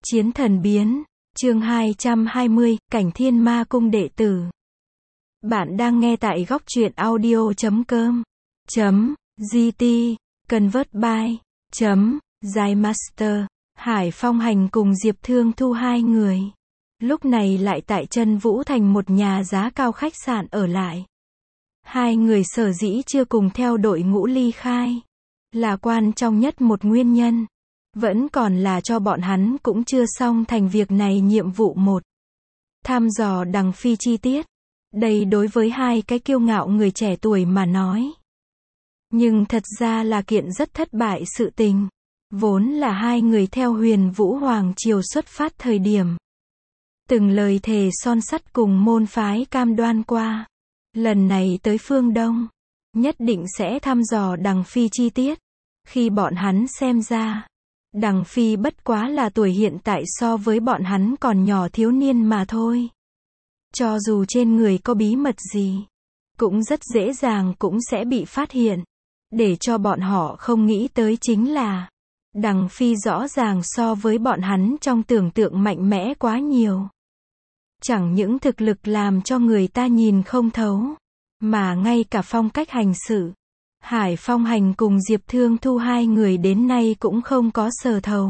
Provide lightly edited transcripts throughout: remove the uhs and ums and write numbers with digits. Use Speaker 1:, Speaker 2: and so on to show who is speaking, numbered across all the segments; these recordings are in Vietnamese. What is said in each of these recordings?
Speaker 1: Chiến thần biến, chương 220, cảnh thiên ma cung đệ tử. Bạn đang nghe tại góc truyện audio.com.gt, convert by, Zymaster. Hải Phong Hành cùng Diệp Thương Thu hai người. Lúc này lại tại Chân Vũ Thành một nhà giá cao khách sạn ở lại. Hai người sở dĩ chưa cùng theo đội ngũ ly khai. Là quan trọng nhất một nguyên nhân. Vẫn còn là cho bọn hắn cũng chưa xong thành việc này nhiệm vụ 1. Thăm dò Đằng Phi chi tiết. Đây đối với hai cái kiêu ngạo người trẻ tuổi mà nói. Nhưng thật ra là kiện rất thất bại sự tình. Vốn là hai người theo Huyền Vũ Hoàng Triều xuất phát thời điểm. Từng lời thề son sắt cùng môn phái cam đoan qua. Lần này tới phương Đông. Nhất định sẽ thăm dò Đằng Phi chi tiết. Khi bọn hắn xem ra. Đằng Phi bất quá là tuổi hiện tại so với bọn hắn còn nhỏ thiếu niên mà thôi. Cho dù trên người có bí mật gì. Cũng rất dễ dàng cũng sẽ bị phát hiện. Để cho bọn họ không nghĩ tới chính là. Đằng Phi rõ ràng so với bọn hắn trong tưởng tượng mạnh mẽ quá nhiều. Chẳng những thực lực làm cho người ta nhìn không thấu. Mà ngay cả phong cách hành sự. Hải Phong Hành cùng Diệp Thương Thu hai người đến nay cũng không có sờ thấu.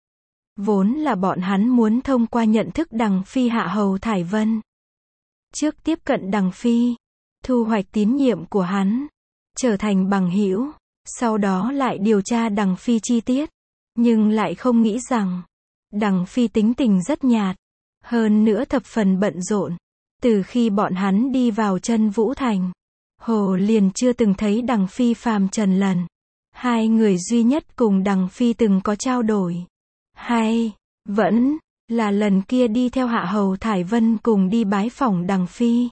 Speaker 1: Vốn là bọn hắn muốn thông qua nhận thức Đằng Phi hạ hầu Thải Vân. Trước tiếp cận Đằng Phi. Thu hoạch tín nhiệm của hắn. Trở thành bằng hữu. Sau đó lại điều tra Đằng Phi chi tiết. Nhưng lại không nghĩ rằng. Đằng Phi tính tình rất nhạt. Hơn nữa thập phần bận rộn. Từ khi bọn hắn đi vào Chân Vũ Thành. Hồ liền chưa từng thấy Đằng Phi phàm trần lần. Hai người duy nhất cùng Đằng Phi từng có trao đổi. Hay, vẫn, là lần kia đi theo hạ hầu Thải Vân cùng đi bái phỏng Đằng Phi.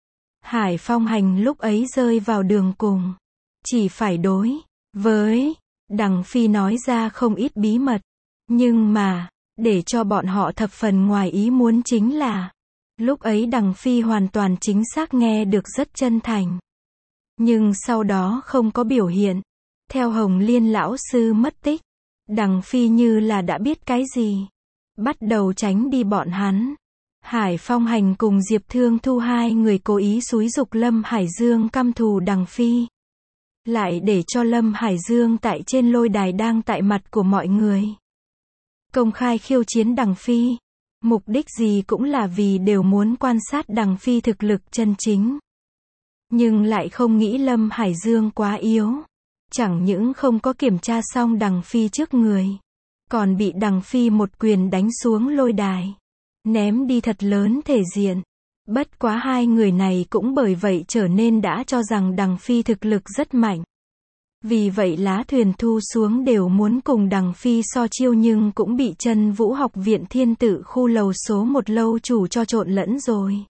Speaker 1: Hải Phong Hành lúc ấy rơi vào đường cùng. Chỉ phải đối với Đằng Phi nói ra không ít bí mật. Nhưng mà, để cho bọn họ thập phần ngoài ý muốn chính là. Lúc ấy Đằng Phi hoàn toàn chính xác nghe được rất chân thành. Nhưng sau đó không có biểu hiện. Theo Hồng Liên lão sư mất tích. Đằng Phi như là đã biết cái gì. Bắt đầu tránh đi bọn hắn. Hải Phong Hành cùng Diệp Thương Thu hai người cố ý xúi giục Lâm Hải Dương căm thù Đằng Phi. Lại để cho Lâm Hải Dương tại trên lôi đài đang tại mặt của mọi người. Công khai khiêu chiến Đằng Phi. Mục đích gì cũng là vì đều muốn quan sát Đằng Phi thực lực chân chính. Nhưng lại không nghĩ Lâm Hải Dương quá yếu. Chẳng những không có kiểm tra xong Đằng Phi trước người. Còn bị Đằng Phi một quyền đánh xuống lôi đài. Ném đi thật lớn thể diện. Bất quá hai người này cũng bởi vậy trở nên đã cho rằng Đằng Phi thực lực rất mạnh. Vì vậy lá thuyền thu xuống đều muốn cùng Đằng Phi so chiêu nhưng cũng bị Chân Vũ Học viện Thiên Tự khu lầu số 1 lâu chủ cho trộn lẫn rồi.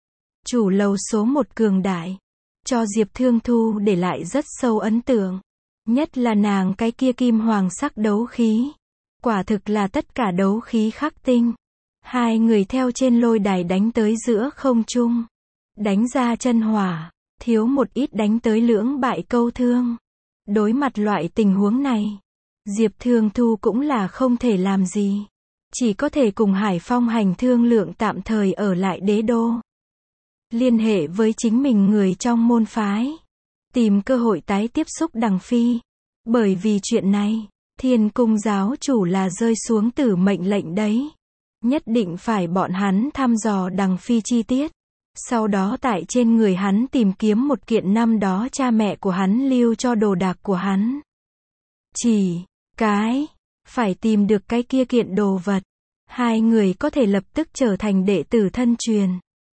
Speaker 1: Chủ lầu số 1 cường đại. Cho Diệp Thương Thu để lại rất sâu ấn tượng. Nhất là nàng cái kia kim hoàng sắc đấu khí. Quả thực là tất cả đấu khí khắc tinh. Hai người theo trên lôi đài đánh tới giữa không trung. Đánh ra chân hỏa. Thiếu một ít đánh tới lưỡng bại câu thương. Đối mặt loại tình huống này. Diệp Thương Thu cũng là không thể làm gì. Chỉ có thể cùng Hải Phong Hành thương lượng tạm thời ở lại đế đô. Liên hệ với chính mình người trong môn phái. Tìm cơ hội tái tiếp xúc Đằng Phi. Bởi vì chuyện này, Thiên Cung giáo chủ là rơi xuống tử mệnh lệnh đấy. Nhất định phải bọn hắn thăm dò Đằng Phi chi tiết. Sau đó tại trên người hắn tìm kiếm một kiện năm đó cha mẹ của hắn lưu cho đồ đạc của hắn. Chỉ cái, phải tìm được cái kia kiện đồ vật. Hai người có thể lập tức trở thành đệ tử thân truyền.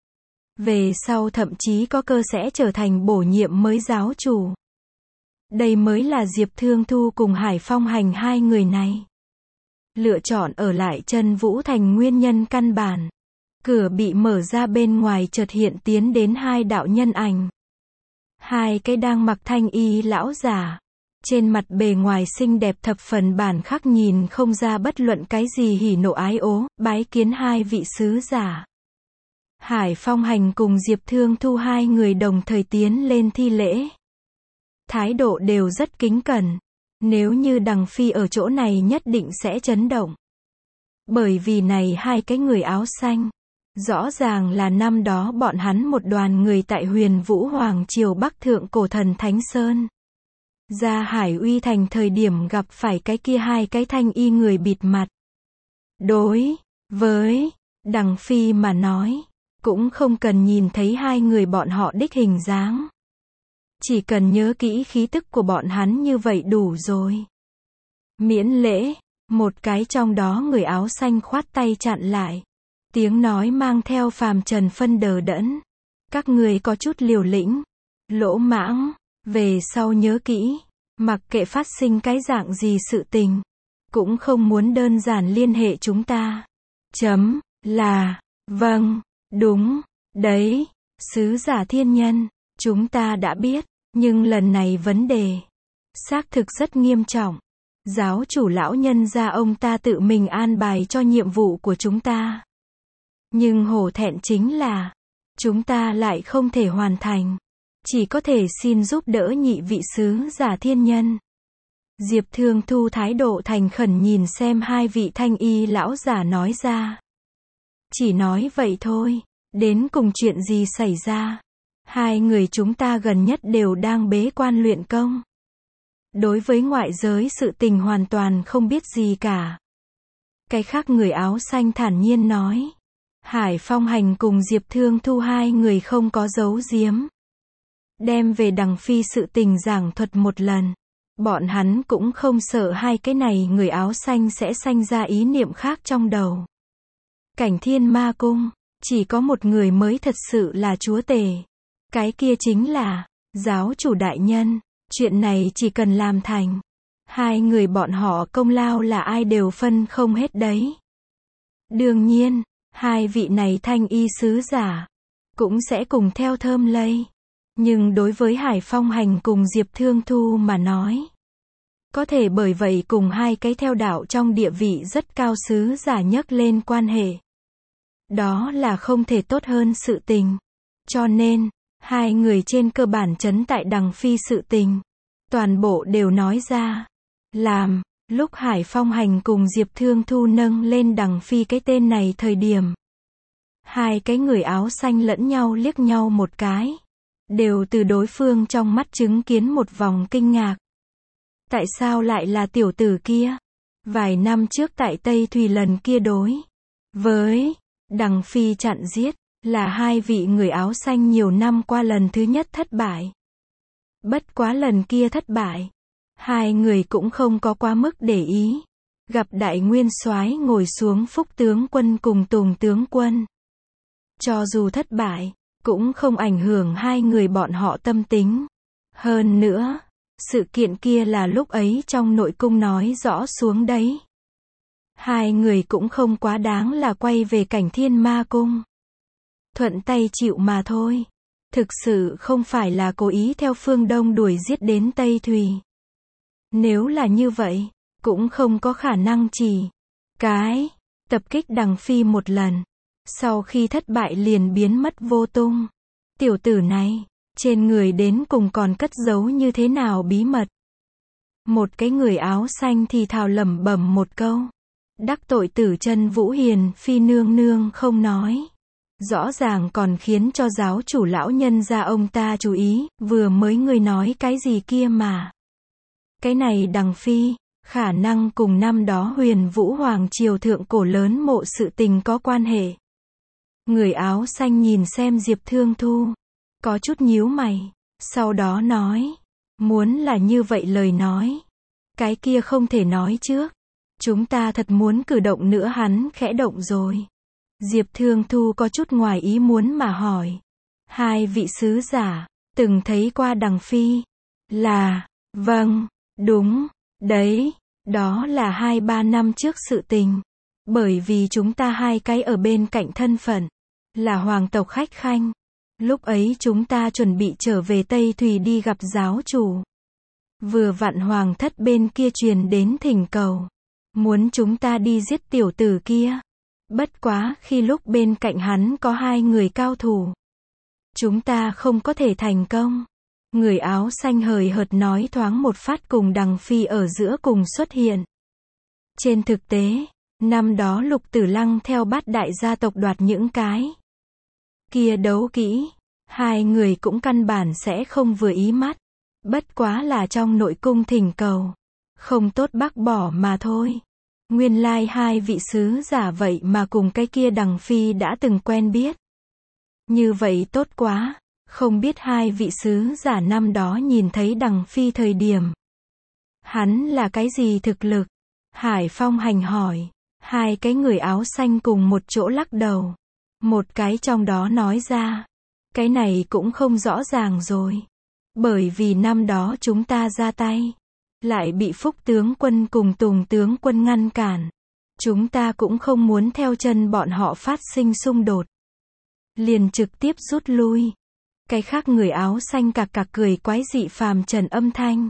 Speaker 1: Về sau thậm chí có cơ sẽ trở thành bổ nhiệm mới giáo chủ. Đây mới là Diệp Thương Thu cùng Hải Phong Hành hai người này. Lựa chọn ở lại Chân Vũ Thành nguyên nhân căn bản. Cửa bị mở ra bên ngoài chợt hiện tiến đến hai đạo nhân ảnh. Hai cái đang mặc thanh y lão giả. Trên mặt bề ngoài xinh đẹp thập phần bản khắc nhìn không ra bất luận cái gì hỉ nộ ái ố, bái kiến hai vị sứ giả. Hải Phong Hành cùng Diệp Thương Thu hai người đồng thời tiến lên thi lễ. Thái độ đều rất kính cẩn. Nếu như Đằng Phi ở chỗ này nhất định sẽ chấn động. Bởi vì này hai cái người áo xanh, rõ ràng là năm đó bọn hắn một đoàn người tại Huyền Vũ Hoàng Triều Bắc Thượng Cổ Thần Thánh Sơn. Ra Hải Uy Thành thời điểm gặp phải cái kia hai cái thanh y người bịt mặt. Đối với Đằng Phi mà nói, cũng không cần nhìn thấy hai người bọn họ đích hình dáng. Chỉ cần nhớ kỹ khí tức của bọn hắn như vậy đủ rồi. Miễn lễ, một cái trong đó người áo xanh khoát tay chặn lại. Tiếng nói mang theo phàm trần phân đờ đẫn. Các người có chút liều lĩnh, lỗ mãng, về sau nhớ kỹ, mặc kệ phát sinh cái dạng gì sự tình, cũng không muốn đơn giản liên hệ chúng ta. Vâng, đúng, đấy, sứ giả thiên nhân, chúng ta đã biết, nhưng lần này vấn đề, xác thực rất nghiêm trọng. Giáo chủ lão nhân gia ông ta tự mình an bài cho nhiệm vụ của chúng ta. Nhưng hổ thẹn chính là, chúng ta lại không thể hoàn thành. Chỉ có thể xin giúp đỡ nhị vị sứ giả thiên nhân. Diệp Thương Thu thái độ thành khẩn nhìn xem hai vị thanh y lão giả nói ra. Chỉ nói vậy thôi, đến cùng chuyện gì xảy ra. Hai người chúng ta gần nhất đều đang bế quan luyện công. Đối với ngoại giới sự tình hoàn toàn không biết gì cả. Cái khác người áo xanh thản nhiên nói. Hải Phong Hành cùng Diệp Thương Thu hai người không có giấu giếm. Đem về Đằng Phi sự tình giảng thuật một lần. Bọn hắn cũng không sợ hai cái này người áo xanh sẽ sanh ra ý niệm khác trong đầu. Cảnh Thiên Ma Cung, chỉ có một người mới thật sự là chúa tể. Cái kia chính là, giáo chủ đại nhân. Chuyện này chỉ cần làm thành. Hai người bọn họ công lao là ai đều phân không hết đấy. Đương nhiên, hai vị này thanh y sứ giả, cũng sẽ cùng theo thơm lây. Nhưng đối với Hải Phong Hành cùng Diệp Thương Thu mà nói, có thể bởi vậy cùng hai cái theo đạo trong địa vị rất cao sứ giả nhấc lên quan hệ. Đó là không thể tốt hơn sự tình. Cho nên, hai người trên cơ bản trấn tại Đằng Phi sự tình, toàn bộ đều nói ra. Làm, lúc Hải Phong Hành cùng Diệp Thương Thu nâng lên Đằng Phi cái tên này thời điểm. Hai cái người áo xanh lẫn nhau liếc nhau một cái. Đều từ đối phương trong mắt chứng kiến một vòng kinh ngạc. Tại sao lại là tiểu tử kia? Vài năm trước tại Tây Thùy lần kia đối với Đằng Phi chặn giết, là hai vị người áo xanh nhiều năm qua lần thứ nhất thất bại. Bất quá lần kia thất bại, hai người cũng không có quá mức để ý. Gặp đại nguyên soái ngồi xuống Phúc tướng quân cùng Tùng tướng quân. Cho dù thất bại, cũng không ảnh hưởng hai người bọn họ tâm tính. Hơn nữa, sự kiện kia là lúc ấy trong nội cung nói rõ xuống đấy. Hai người cũng không quá đáng là quay về Cảnh Thiên Ma Cung. Thuận tay chịu mà thôi. Thực sự không phải là cố ý theo phương Đông đuổi giết đến Tây Thùy. Nếu là như vậy, cũng không có khả năng chỉ cái tập kích Đằng Phi một lần. Sau khi thất bại liền biến mất vô tung. Tiểu tử này, trên người đến cùng còn cất giấu như thế nào bí mật. Một cái người áo xanh thì thào lẩm bẩm một câu. Đắc tội Tử Chân Vũ Hiền Phi nương nương không nói. Rõ ràng còn khiến cho giáo chủ lão nhân gia ông ta chú ý, vừa mới người nói cái gì kia mà. Cái này Đằng Phi, khả năng cùng năm đó Huyền Vũ Hoàng Triều thượng cổ lớn mộ sự tình có quan hệ. Người áo xanh nhìn xem Diệp Thương Thu, có chút nhíu mày, sau đó nói, muốn là như vậy lời nói, cái kia không thể nói trước, chúng ta thật muốn cử động nữa. Hắn khẽ động rồi. Diệp Thương Thu có chút ngoài ý muốn mà hỏi, hai vị sứ giả, từng thấy qua Đằng Phi? Là, vâng, đúng, đấy, đó là 2-3 năm trước sự tình. Bởi vì chúng ta hai cái ở bên cạnh thân phận, là hoàng tộc khách khanh. Lúc ấy chúng ta chuẩn bị trở về Tây Thùy đi gặp giáo chủ. Vừa vặn hoàng thất bên kia truyền đến thỉnh cầu. Muốn chúng ta đi giết tiểu tử kia. Bất quá khi lúc bên cạnh hắn có hai người cao thủ. Chúng ta không có thể thành công. Người áo xanh hời hợt nói thoáng một phát cùng Đằng Phi ở giữa cùng xuất hiện. Trên thực tế, Năm đó Lục Tử Lăng theo Bát đại gia tộc đoạt những cái kia đấu kỹ, hai người cũng căn bản sẽ không vừa ý mắt. Bất quá là trong nội cung thỉnh cầu, không tốt bác bỏ mà thôi. Nguyên lai hai vị sứ giả vậy mà cùng cái kia Đằng Phi đã từng quen biết. Như vậy tốt quá, không biết hai vị sứ giả năm đó nhìn thấy Đằng Phi thời điểm. Hắn là cái gì thực lực? Hải Phong Hành hỏi. Hai cái người áo xanh cùng một chỗ lắc đầu. Một cái trong đó nói ra. Cái này cũng không rõ ràng rồi. Bởi vì năm đó chúng ta ra tay. Lại bị Phúc tướng quân cùng Tùng tướng quân ngăn cản. Chúng ta cũng không muốn theo chân bọn họ phát sinh xung đột. Liền trực tiếp rút lui. Cái khác người áo xanh cặc cặc cười quái dị phàm trần âm thanh.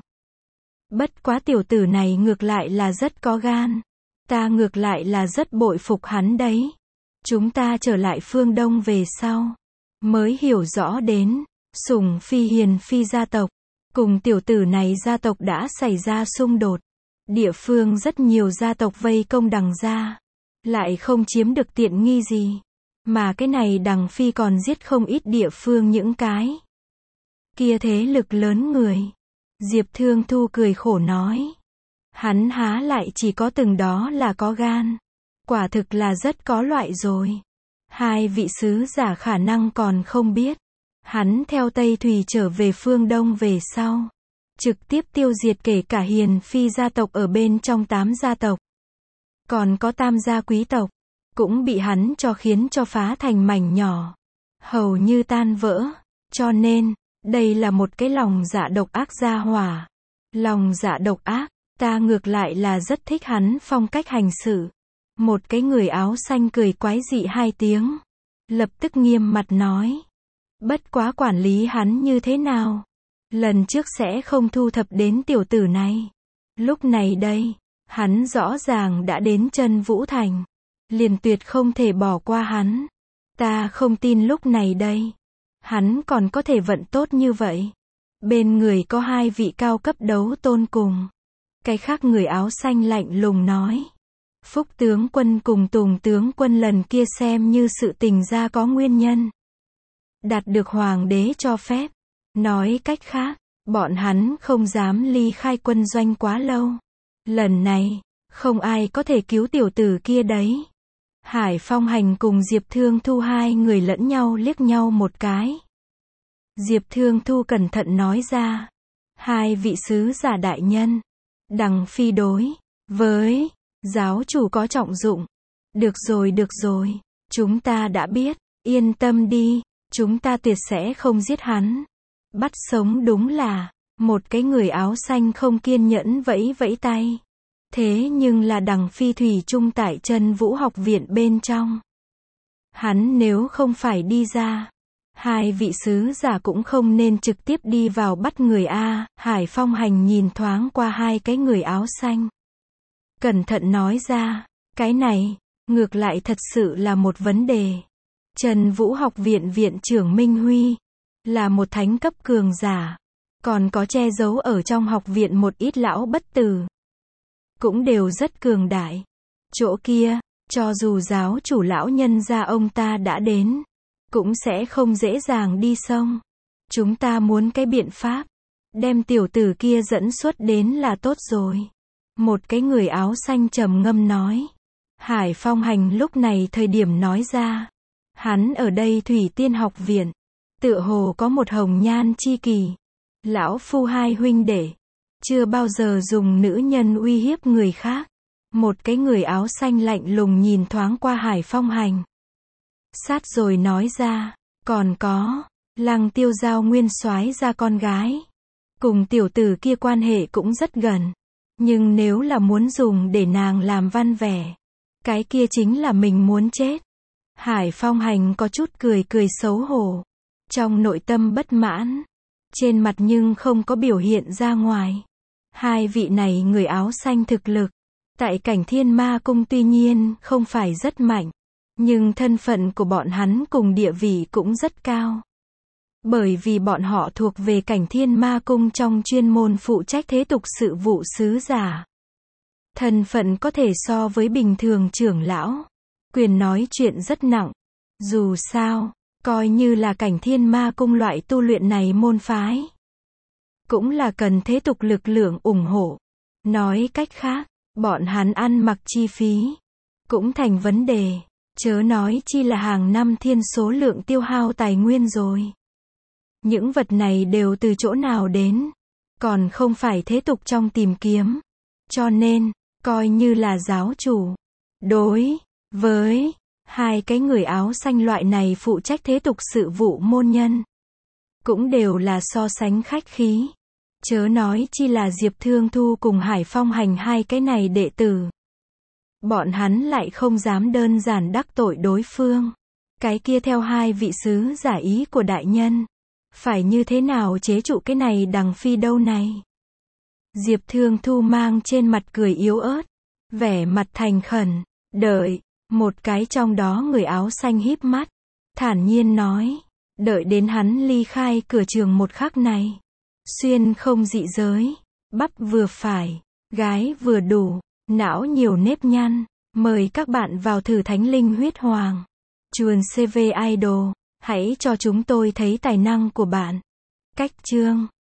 Speaker 1: Bất quá tiểu tử này ngược lại là rất có gan. Ta ngược lại là rất bội phục hắn đấy. Chúng ta trở lại phương Đông về sau. Mới hiểu rõ đến, Sủng Phi Hiền Phi gia tộc. Cùng tiểu tử này gia tộc đã xảy ra xung đột. Địa phương rất nhiều gia tộc vây công Đằng gia. Lại không chiếm được tiện nghi gì. Mà cái này Đằng Phi còn giết không ít địa phương những cái kia thế lực lớn người. Diệp Thương Thu cười khổ nói. Hắn há lại chỉ có từng đó là có gan. Quả thực là rất có loại rồi. Hai vị sứ giả khả năng còn không biết. Hắn theo Tây Thủy trở về phương Đông về sau. Trực tiếp tiêu diệt kể cả Hiền Phi gia tộc ở bên trong 8 gia tộc. Còn có Tam gia quý tộc. Cũng bị hắn khiến cho phá thành mảnh nhỏ. Hầu như tan vỡ. Cho nên, đây là một cái lòng dạ độc ác gia hỏa. Lòng dạ độc ác, ta ngược lại là rất thích hắn phong cách hành sự. Một cái người áo xanh cười quái dị hai tiếng. Lập tức nghiêm mặt nói. Bất quá quản lý hắn như thế nào? Lần trước sẽ không thu thập đến tiểu tử này. Lúc này đây, hắn rõ ràng đã đến Chân Vũ Thành. Liền tuyệt không thể bỏ qua hắn. Ta không tin lúc này đây. Hắn còn có thể vận tốt như vậy. Bên người có hai vị cao cấp đấu tôn cùng. Cái khác người áo xanh lạnh lùng nói. Phúc tướng quân cùng Tùng tướng quân lần kia xem như sự tình ra có nguyên nhân. Đạt được hoàng đế cho phép. Nói cách khác, bọn hắn không dám ly khai quân doanh quá lâu. Lần này, không ai có thể cứu tiểu tử kia đấy. Hải Phong Hành cùng Diệp Thương Thu hai người lẫn nhau liếc nhau một cái. Diệp Thương Thu cẩn thận nói ra. Hai vị sứ giả đại nhân. Đằng Phi đối với giáo chủ có trọng dụng. Được rồi. Chúng ta đã biết. Yên tâm đi. Chúng ta tuyệt sẽ không giết hắn. Bắt sống đúng là. Một cái người áo xanh không kiên nhẫn vẫy vẫy tay. Thế nhưng là Đằng Phi thủy chung tại Chân Vũ học viện bên trong. Hắn nếu không phải đi ra. Hai vị sứ giả cũng không nên trực tiếp đi vào bắt người a. Hải Phong Hành nhìn thoáng qua hai cái người áo xanh. Cẩn thận nói ra. Cái này, ngược lại thật sự là một vấn đề. Chân Vũ học viện viện trưởng Minh Huy. Là một thánh cấp cường giả. Còn có che giấu ở trong học viện một ít lão bất tử. Cũng đều rất cường đại. Chỗ kia, cho dù giáo chủ lão nhân gia ông ta đã đến, cũng sẽ không dễ dàng đi xông. Chúng ta muốn cái biện pháp, đem tiểu tử kia dẫn xuất đến là tốt rồi. Một cái người áo xanh trầm ngâm nói. Hải Phong Hành lúc này thời điểm nói ra. Hắn ở đây Thủy Tiên học viện, tựa hồ có một hồng nhan chi kỷ. Lão phu hai huynh đệ. Chưa bao giờ dùng nữ nhân uy hiếp người khác. Một cái người áo xanh lạnh lùng nhìn thoáng qua Hải Phong Hành. Sát rồi nói ra. Còn có, Lăng Tiêu Giao nguyên soái ra con gái. Cùng tiểu tử kia quan hệ cũng rất gần. Nhưng nếu là muốn dùng để nàng làm văn vẻ, cái kia chính là mình muốn chết. Hải Phong Hành có chút cười xấu hổ. Trong nội tâm bất mãn. Trên mặt nhưng không có biểu hiện ra ngoài. Hai vị này người áo xanh thực lực. Tại Cảnh Thiên Ma Cung tuy nhiên không phải rất mạnh. Nhưng thân phận của bọn hắn cùng địa vị cũng rất cao. Bởi vì bọn họ thuộc về Cảnh Thiên Ma Cung trong chuyên môn phụ trách thế tục sự vụ sứ giả. Thân phận có thể so với bình thường trưởng lão. Quyền nói chuyện rất nặng. Dù sao, coi như là cảnh Thiên Ma cung loại tu luyện này môn phái, cũng là cần thế tục lực lượng ủng hộ. Nói cách khác, bọn hắn ăn mặc chi phí cũng thành vấn đề, chớ nói chi là hàng năm thiên số lượng tiêu hao tài nguyên rồi. Những vật này đều từ chỗ nào đến, còn không phải thế tục trong tìm kiếm. Cho nên, coi như là giáo chủ, đối với hai cái người áo xanh loại này phụ trách thế tục sự vụ môn nhân, cũng đều là so sánh khách khí. Chớ nói chi là Diệp Thương Thu cùng Hải Phong Hành hai cái này đệ tử. Bọn hắn lại không dám đơn giản đắc tội đối phương. Cái kia theo hai vị sứ giả ý của đại nhân, phải như thế nào chế trụ cái này đằng phi đâu này. Diệp Thương Thu mang trên mặt cười yếu ớt, vẻ mặt thành khẩn, đợi, một cái trong đó người áo xanh híp mắt, thản nhiên nói, đợi đến hắn ly khai cửa trường một khắc này. Xuyên không dị giới, bắp vừa phải, gái vừa đủ, não nhiều nếp nhăn, mời các bạn vào thử Thánh Linh Huyết Hoàng. Chuồn CV Idol, hãy cho chúng tôi thấy tài năng của bạn. Cách chương